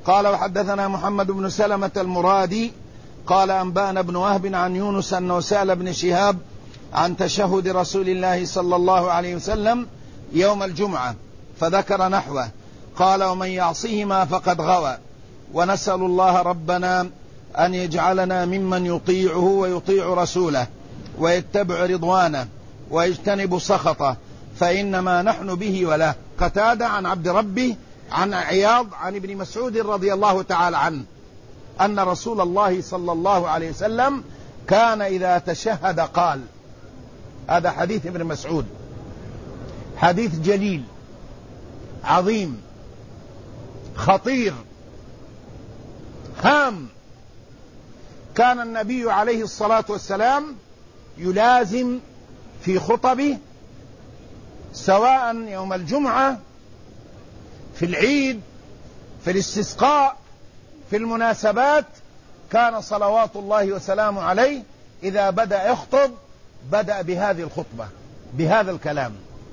قال وحدثنا محمد بن سلمة المرادي قال أنبأنا بن وهب عن يونس أنه سأل بن شهاب عن تشهد رسول الله صلى الله عليه وسلم يوم الجمعة فذكر نحوه. قال ومن يعصهما فقد غوى، ونسأل الله ربنا أن يجعلنا ممن يطيعه ويطيع رسوله ويتبع رضوانه ويجتنب سخطه، فإنما نحن به وله. قتادة عن عبد ربه عن عياض عن ابن مسعود رضي الله تعالى عنه أن رسول الله صلى الله عليه وسلم كان إذا تشهد قال. هذا حديث ابن مسعود، حديث جليل عظيم خطير هام. كان النبي عليه الصلاة والسلام يلازم في خطبه سواء يوم الجمعة، في العيد، في الاستسقاء، في المناسبات، كان صلوات الله وسلامه عليه إذا بدأ يخطب بدأ بهذه الخطبة بهذا الكلام.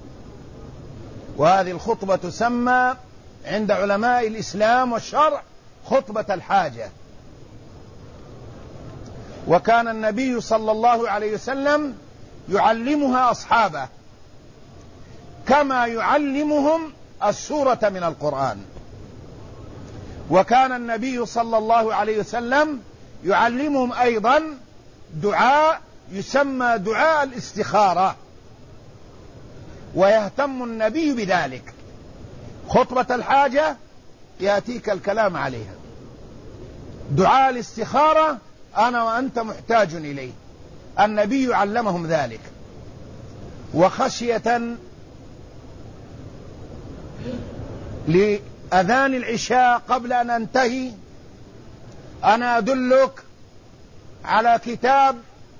وهذه الخطبة تسمى عند علماء الإسلام والشرع خطبة الحاجة. وكان النبي صلى الله عليه وسلم يعلمها أصحابه كما يعلمهم السورة من القرآن. وكان النبي صلى الله عليه وسلم يعلمهم أيضا دعاء يسمى دعاء الاستخارة، ويهتم النبي بذلك. خطبة الحاجة يأتيك الكلام عليها، دعاء الاستخارة أنا وأنت محتاج إليه، النبي علمهم ذلك. وخشية لأذان العشاء قبل أن أنتهي أنا أدلك على كتاب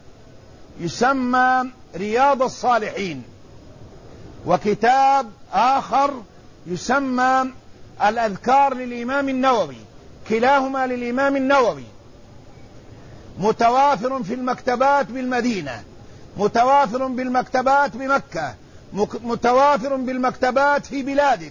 يسمى رياض الصالحين، وكتاب آخر يسمى الأذكار للإمام النووي، كلاهما للإمام النووي، متوافر في المكتبات بالمدينة، متوافر بالمكتبات بمكة، متوافر بالمكتبات في بلادك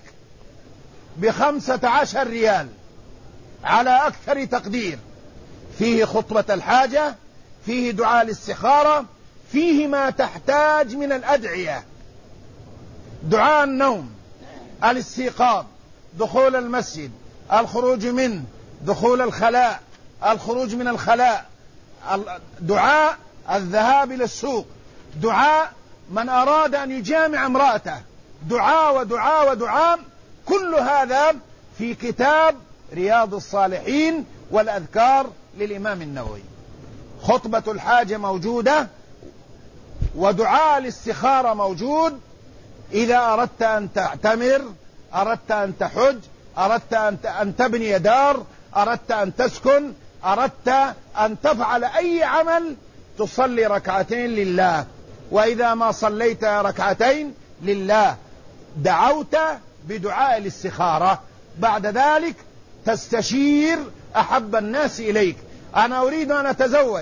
ب15 ريال على أكثر تقدير. فيه خطبة الحاجة، فيه دعاء الاستخارة، فيه ما تحتاج من الأدعية: دعاء النوم، الاستيقاظ، دخول المسجد، الخروج منه، دخول الخلاء، الخروج من الخلاء، دعاء الذهاب إلى السوق، دعاء من أراد أن يجامع امرأته، دعاء ودعاء ودعاء. كل هذا في كتاب رياض الصالحين والأذكار للإمام النووي. خطبة الحاجة موجودة، ودعاء الاستخارة موجود. إذا أردت أن تعتمر، أردت أن تحج، أردت أن تبني دار، أردت أن تسكن، أردت أن تفعل أي عمل تصلي ركعتين لله. وإذا ما صليت ركعتين لله دعوت بدعاء الاستخارة. بعد ذلك تستشير أحب الناس إليك: أنا أريد أن أتزوج،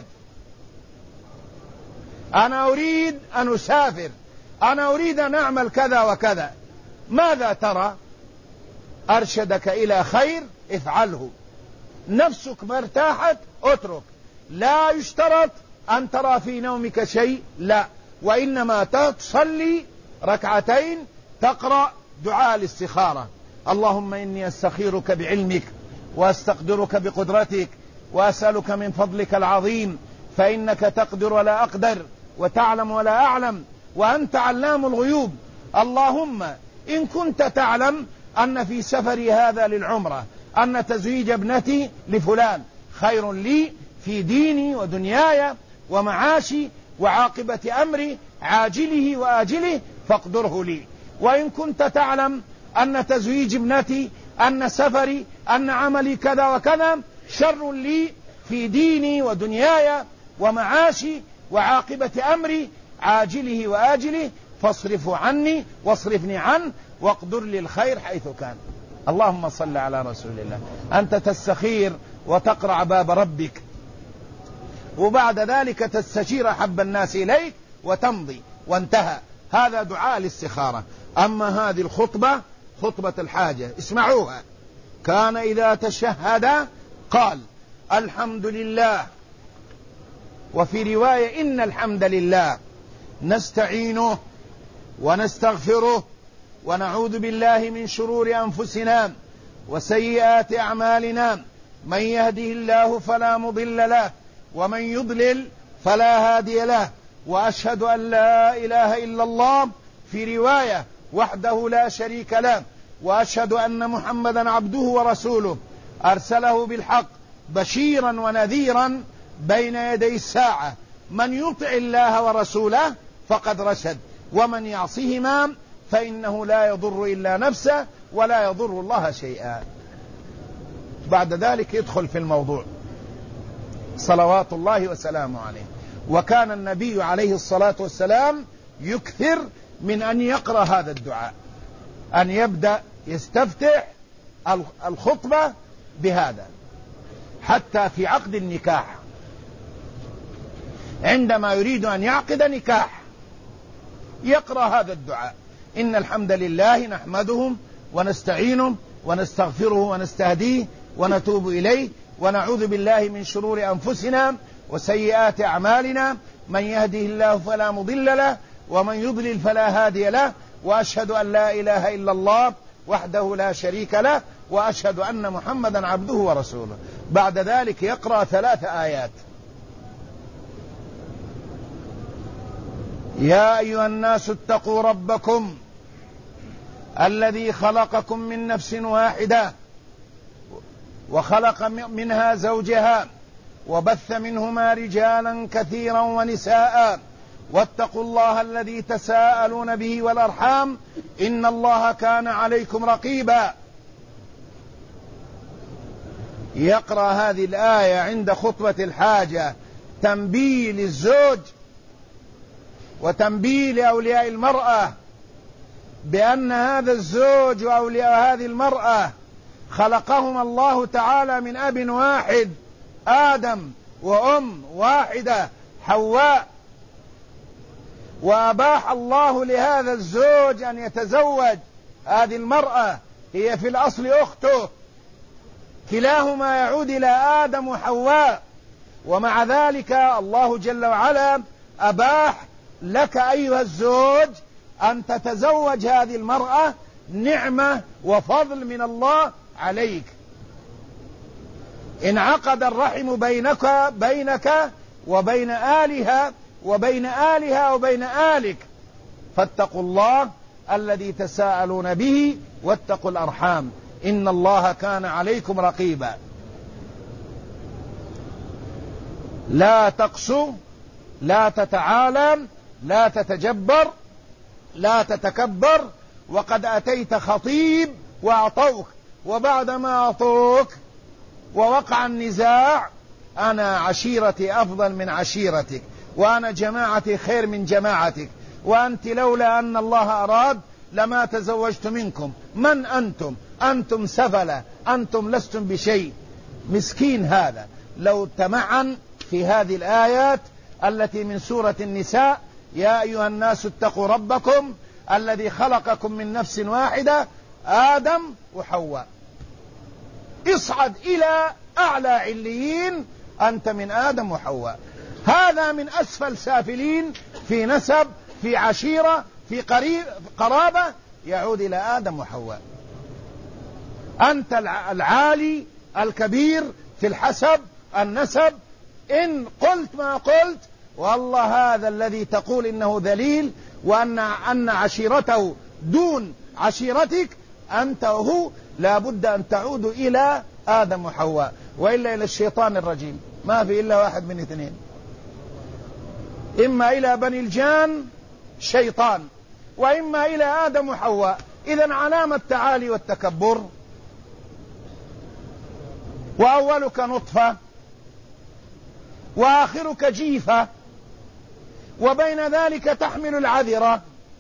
أنا أريد أن أسافر، أنا أريد أن أعمل كذا وكذا، ماذا ترى؟ أرشدك إلى خير افعله. نفسك ما ارتاحت اترك. لا يشترط أن ترى في نومك شيء، لا، وإنما تصلي ركعتين تقرأ دعاء الاستخارة: اللهم إني أستخيرك بعلمك وأستقدرك بقدرتك وأسألك من فضلك العظيم، فإنك تقدر ولا أقدر وتعلم ولا أعلم وأنت علام الغيوب. اللهم إن كنت تعلم أن في سفري هذا للعمرة أن تزويج ابنتي لفلان خير لي في ديني ودنياي ومعاشي وعاقبة أمري عاجله وآجله فاقدره لي. وإن كنت تعلم أن تزويج ابنتي، أن سفري، أن عملي كذا وكذا شر لي في ديني ودنياي ومعاشي وعاقبة أمري عاجله وآجله فاصرفه عني واصرفني عنه واقدر لي الخير حيث كان. اللهم صل على رسول الله. أنت تستخير وتقرع باب ربك، وبعد ذلك تستشير أحب الناس إليك وتمضي وانتهى. هذا دعاء الاستخارة. أما هذه الخطبة خطبة الحاجة اسمعوها كان إذا تشهد قال الحمد لله، وفي رواية إن الحمد لله نستعينه ونستغفره ونعوذ بالله من شرور أنفسنا وسيئات أعمالنا، من يهده الله فلا مضل له ومن يضلل فلا هادي له، وأشهد أن لا إله إلا الله في رواية وحده لا شريك له، وأشهد أن محمدا عبده ورسوله أرسله بالحق بشيرا ونذيرا بين يدي الساعة، من يطع الله ورسوله فقد رشد، ومن يعصهما فإنه لا يضر إلا نفسه ولا يضر الله شيئا. بعد ذلك يدخل في الموضوع صلوات الله وسلامه عليه. وكان النبي عليه الصلاة والسلام يكثر من أن يقرأ هذا الدعاء، أن يبدأ يستفتح الخطبة بهذا، حتى في عقد النكاح عندما يريد أن يعقد نكاح يقرأ هذا الدعاء: إن الحمد لله نحمده ونستعينه ونستغفره ونستهديه ونتوب إليه ونعوذ بالله من شرور أنفسنا وسيئات أعمالنا، من يهده الله فلا مضل له ومن يضلل فلا هادي له، وأشهد أن لا إله إلا الله وحده لا شريك له، وأشهد أن محمدا عبده ورسوله. بعد ذلك يقرأ 3 آيات: يا أيها الناس اتقوا ربكم الذي خلقكم من نفس واحدة وخلق منها زوجها وبث منهما رجالا كثيرا ونساء واتقوا الله الذي تساءلون به والأرحام إن الله كان عليكم رقيبا. يقرأ هذه الآية عند خطبة الحاجة تنبيه للزوج وتنبيه لأولياء المرأة بأن هذا الزوج وأولياء هذه المرأة خلقهم الله تعالى من أب واحد آدم وأم واحدة حواء، وأباح الله لهذا الزوج أن يتزوج هذه المرأة، هي في الأصل أخته، كلاهما يعود إلى آدم وحواء، ومع ذلك الله جل وعلا أباح لك أيها الزوج أن تتزوج هذه المرأة، نعمة وفضل من الله عليك. انعقد الرحم بينك وبين آلها وبين آلك، فاتقوا الله الذي تساءلون به واتقوا الأرحام إن الله كان عليكم رقيبا. لا تقسو، لا تتعالم، لا تتجبر، لا تتكبر، وقد أتيت خطيب وأعطوك، وبعد ما أعطوك ووقع النزاع أنا عشيرتي أفضل من عشيرتك، وأنا جماعتي خير من جماعتك، وأنت لولا أن الله أراد لما تزوجت منكم، من أنتم؟ أنتم سفلة، أنتم لستم بشيء. مسكين هذا. لو تمعن في هذه الآيات التي من سورة النساء: يا أيها الناس اتقوا ربكم الذي خلقكم من نفس واحدة آدم وحواء، اصعد إلى أعلى عليين، أنت من آدم وحواء، هذا من أسفل سافلين في نسب، في عشيرة، في قرابة، يعود إلى آدم وحواء. أنت العالي الكبير في الحسب النسب، إن قلت ما قلت والله هذا الذي تقول إنه ذليل وأن عشيرته دون عشيرتك، أنت وهو لا بد أن تعود إلى آدم وحواء، وإلا إلى الشيطان الرجيم، ما في إلا واحد من اثنين، إما إلى بني الجان شيطان، وإما إلى آدم وحواء. إذن علامة التعالي والتكبر: وأولك نطفة وآخرك جيفة وبين ذلك تحمل العذرة.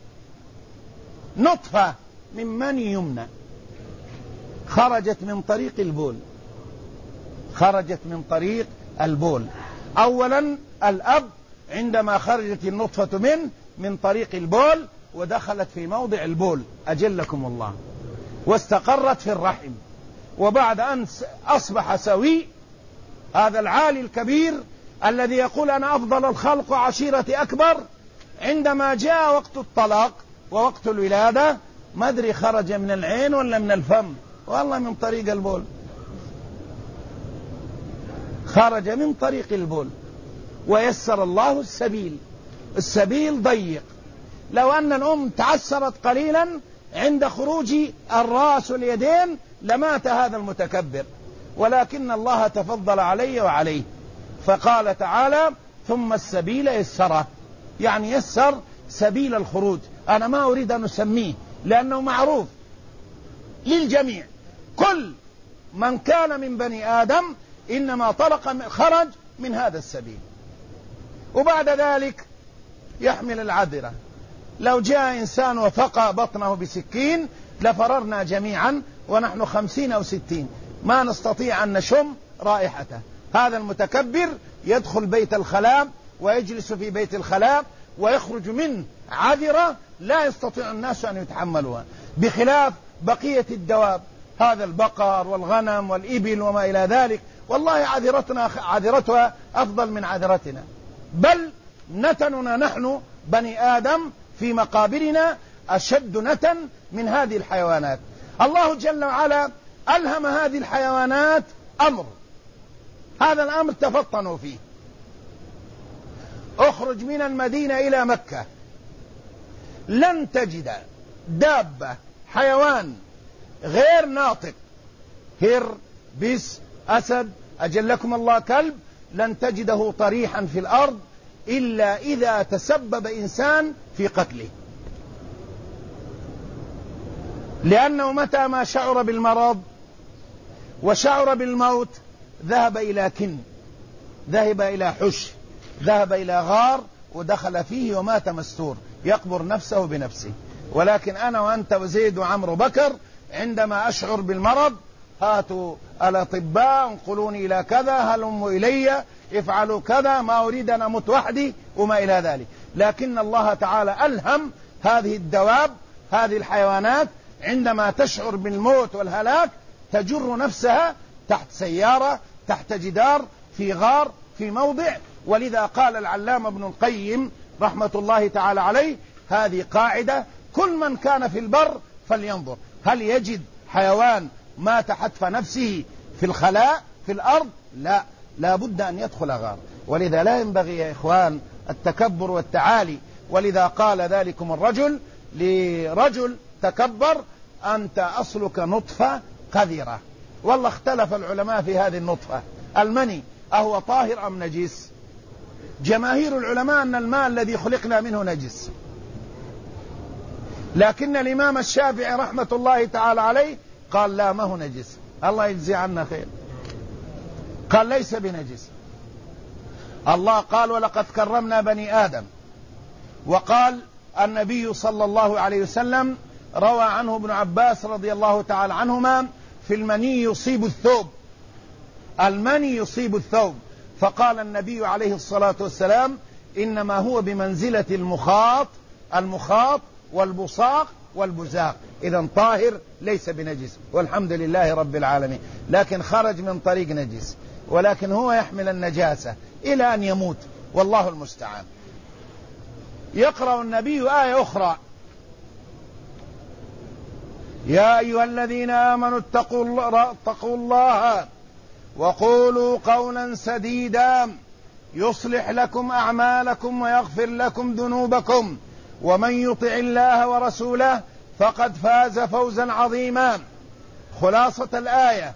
نطفة من مني يمنى خرجت من طريق البول، خرجت من طريق البول. أولا الأب عندما خرجت النطفة من طريق البول ودخلت في موضع البول أجلكم الله، واستقرت في الرحم، وبعد أن أصبح سوي، هذا العالي الكبير الذي يقول أنا أفضل الخلق وعشيرتي أكبر، عندما جاء وقت الطلاق ووقت الولادة ما أدري خرج من العين ولا من الفم، والله من طريق البول، خرج من طريق البول، ويسر الله السبيل. السبيل ضيق، لو أن الأم تعسرت قليلا عند خروج الرأس واليدين لمات هذا المتكبر، ولكن الله تفضل علي وعليه، فقال تعالى ثم السبيل يسره، يعني يسر سبيل الخروج. أنا ما أريد أن أسميه لأنه معروف للجميع، كل من كان من بني آدم إنما خرج من هذا السبيل. وبعد ذلك يحمل العذرة، لو جاء إنسان وفقى بطنه بسكين لفررنا جميعا، ونحن 50 أو 60 ما نستطيع أن نشم رائحته. هذا المتكبر يدخل بيت الخلاء ويجلس في بيت الخلاء ويخرج منه عذرة لا يستطيع الناس أن يتحملوها، بخلاف بقية الدواب، هذا البقر والغنم والإبل وما إلى ذلك، والله عذرتها أفضل من عذرتنا، بل نتننا نحن بني آدم في مقابرنا أشد نتن من هذه الحيوانات. الله جل وعلا ألهم هذه الحيوانات أمر، هذا الأمر تفطنوا فيه. اخرج من المدينة إلى مكة لن تجد دابة حيوان غير ناطق، هر، بس، أسد، أجلكم الله كلب، لن تجده طريحا في الأرض إلا إذا تسبب إنسان في قتله، لأنه متى ما شعر بالمرض وشعر بالموت ذهب إلى كن، ذهب إلى حش، ذهب إلى غار ودخل فيه ومات مستور، يقبر نفسه بنفسه. ولكن أنا وأنت وزيد وعمرو بكر عندما أشعر بالمرض هاتوا الأطباء انقلوني إلى كذا، هلموا إلي افعلوا كذا، ما أريد أن أموت وحدي وما إلى ذلك. لكن الله تعالى ألهم هذه الدواب، هذه الحيوانات، عندما تشعر بالموت والهلاك تجر نفسها تحت سيارة، تحت جدار، في غار، في موضع. ولذا قال العلامة ابن القيم رحمة الله تعالى عليه هذه قاعدة: كل من كان في البر فلينظر هل يجد حيوان مات حتف نفسه في الخلاء في الأرض؟ لا بد أن يدخل غار. ولذا لا ينبغي يا إخوان التكبر والتعالي. ولذا قال ذلكم الرجل لرجل تكبر: أنت أصلك نطفة قذرة. والله اختلف العلماء في هذه النطفة، المني أهو طاهر أم نجس؟ جماهير العلماء أن الماء الذي خلقنا منه نجس، لكن الإمام الشافعي رحمة الله تعالى عليه قال لا، ما هو نجس، الله يجزي عنا خير، قال ليس بنجس. الله قال: ولقد كرمنا بني آدم. وقال النبي صلى الله عليه وسلم، روى عنه ابن عباس رضي الله تعالى عنهما: في المني يصيب الثوب، المني يصيب الثوب. فقال النبي عليه الصلاة والسلام: إنما هو بمنزلة المخاط والبصاق والبزاق، إذن طاهر ليس بنجس، والحمد لله رب العالمين. لكن خرج من طريق نجس، ولكن هو يحمل النجاسة إلى أن يموت، والله المستعان. يقرأ النبي آية أخرى: يا أيها الذين آمنوا اتقوا الله وقولوا قولا سديدا يصلح لكم أعمالكم ويغفر لكم ذنوبكم ومن يطع الله ورسوله فقد فاز فوزا عظيما. خلاصة الآية: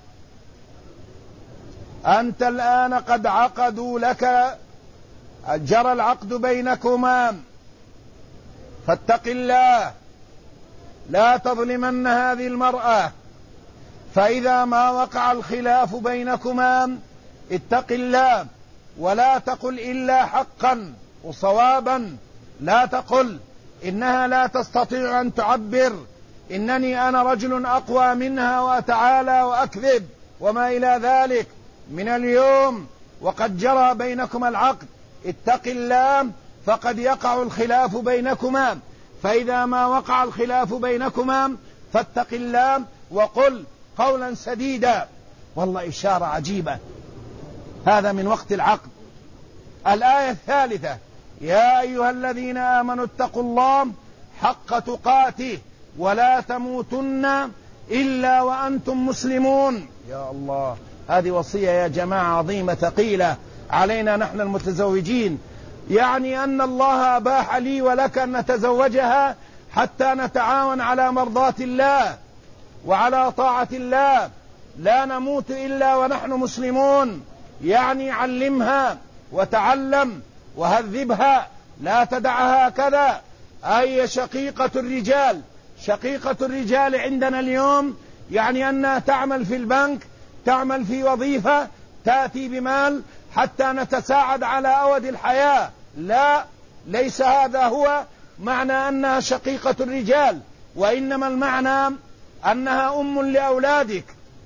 أنت الآن قد عقدوا لك، جرى العقد بينكما، فاتق الله، لا تظلمن هذه المرأة، فإذا ما وقع الخلاف بينكما اتق الله، ولا تقل إلا حقا وصوابا، لا تقل إنها لا تستطيع أن تعبر، إنني أنا رجل أقوى منها وأتعالى وأكذب وما إلى ذلك. من اليوم وقد جرى بينكما العقد، اتق الله، فقد يقع الخلاف بينكما، فإذا ما وقع الخلاف بينكما فاتق الله وقل قولا سديدا. والله إشارة عجيبة، هذا من وقت العقد. الآية الثالثة: يا أيها الذين آمنوا اتقوا الله حق تقاته ولا تموتن إلا وأنتم مسلمون. يا الله، هذه وصية يا جماعة عظيمة ثقيلة علينا نحن المتزوجين. يعني أن الله أباح لي ولك أن نتزوجها حتى نتعاون على مرضاة الله وعلى طاعة الله، لا نموت إلا ونحن مسلمون. يعني علمها وتعلم وهذبها، لا تدعها هكذا. أي شقيقة الرجال، شقيقة الرجال عندنا اليوم يعني أنها تعمل في البنك، تعمل في وظيفة، تأتي بمال حتى نتساعد على أود الحياة. لا، ليس هذا هو معنى أنها شقيقة الرجال، وإنما المعنى أنها أم لأولادك،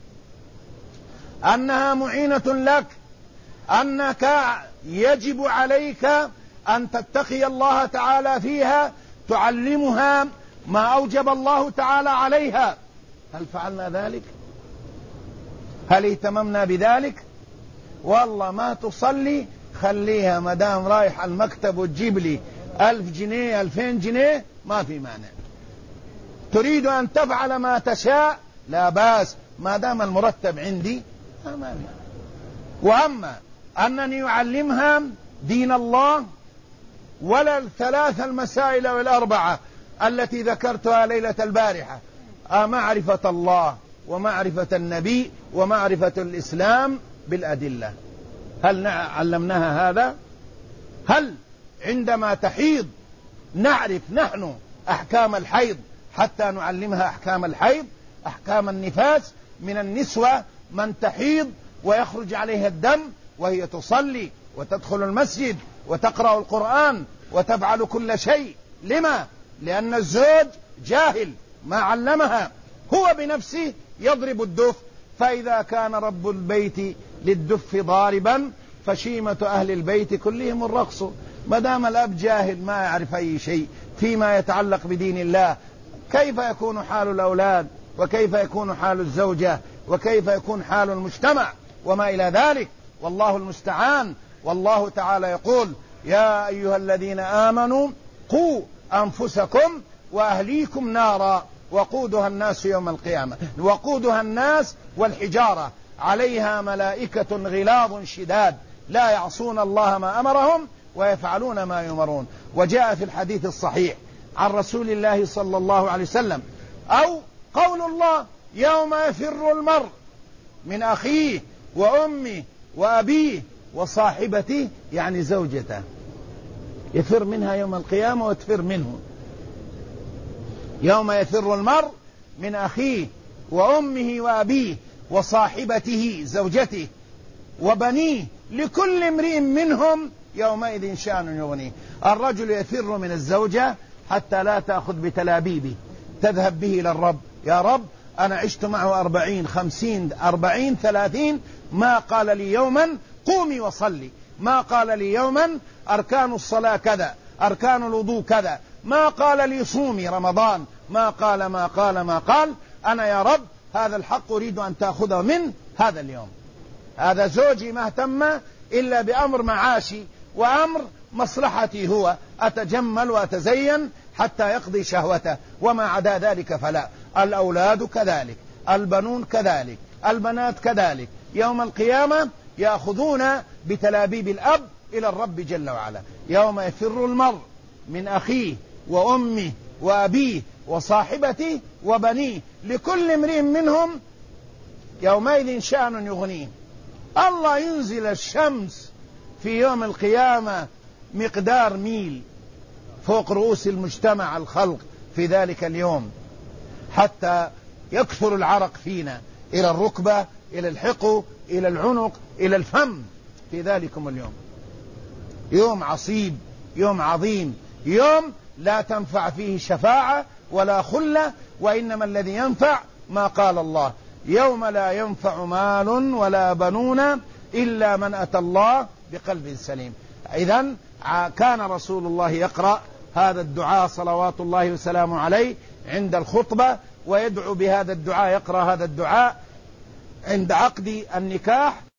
أنها معينة لك، أنك يجب عليك أن تتقي الله تعالى فيها، تعلمها ما أوجب الله تعالى عليها. هل فعلنا ذلك؟ هل اهتممنا بذلك؟ والله ما تصلي، خليها مدام رايح المكتب وتجيب لي 1000 جنيه 2000 جنيه ما في مانع. تريد أن تفعل ما تشاء لا بأس، ما دام المرتب عندي ما في. وأما أنني أعلمها دين الله ولا الثلاث المسائل والأربعة التي ذكرتها ليلة البارحة: معرفة الله ومعرفة النبي ومعرفة الإسلام بالأدلة. هل علمناها هذا؟ هل عندما تحيض نعرف نحن أحكام الحيض حتى نعلمها أحكام الحيض، أحكام النفاس؟ من النسوة من تحيض ويخرج عليها الدم وهي تصلي وتدخل المسجد وتقرأ القرآن وتفعل كل شيء. لما؟ لأن الزوج جاهل ما علمها، هو بنفسه يضرب الدف. فإذا كان رب البيت للدف ضاربا فشيمة أهل البيت كلهم الرقص. ما دام الأب جاهل ما يعرف أي شيء فيما يتعلق بدين الله، كيف يكون حال الأولاد؟ وكيف يكون حال الزوجة؟ وكيف يكون حال المجتمع؟ وما إلى ذلك، والله المستعان. والله تعالى يقول: يا أيها الذين آمنوا قوا أنفسكم وأهليكم نارا وقودها الناس يوم القيامة. وقودها الناس والحجارة عليها ملائكة غلاظ شداد لا يعصون الله ما أمرهم ويفعلون ما يؤمرون. وجاء في الحديث الصحيح عن رسول الله صلى الله عليه وسلم، أو قول الله: يوم يفر المرء من أخيه وأمه وأبيه وصاحبته، يعني زوجته، يفر منها يوم القيامة وتفر منه. يوم يفر المرء من أخيه وأمه وأبيه وصاحبته زوجته وبنيه لكل امرئ منهم يومئذ شأن يغنيه. الرجل يفر من الزوجة حتى لا تأخذ بتلابيبه، تذهب به إلى الرب: يا رب أنا عشت معه 40 50 40 30 ما قال لي يوما قومي وصلي، ما قال لي يوما أركان الصلاة كذا، أركان الوضوء كذا، ما قال لي صومي رمضان، ما قال. أنا يا رب هذا الحق أريد أن تأخذه من هذا اليوم. هذا زوجي ما اهتم إلا بأمر معاشي وأمر مصلحتي، هو أتجمل وأتزين حتى يقضي شهوته، وما عدا ذلك فلا. الأولاد كذلك، البنون كذلك، البنات كذلك. يوم القيامة يأخذون بتلابيب الأب إلى الرب جل وعلا. يوم يفر المرء من أخيه وأمه وأبيه وصاحبته وبنيه لكل امرئ منهم يومئذ شأن يغنيه. الله ينزل الشمس في يوم القيامة مقدار ميل فوق رؤوس المجتمع الخلق في ذلك اليوم، حتى يكثر العرق فينا إلى الركبة، إلى الحقو، إلى العنق، إلى الفم في ذلكم اليوم. يوم عصيب، يوم عظيم، يوم لا تنفع فيه شفاعة ولا خلة، وإنما الذي ينفع ما قال الله: يوم لا ينفع مال ولا بنون إلا من أتى الله بقلب سليم. إذن كان رسول الله يقرأ هذا الدعاء صلوات الله وسلامه عليه عند الخطبة ويدعو بهذا الدعاء، يقرأ هذا الدعاء عند عقد النكاح.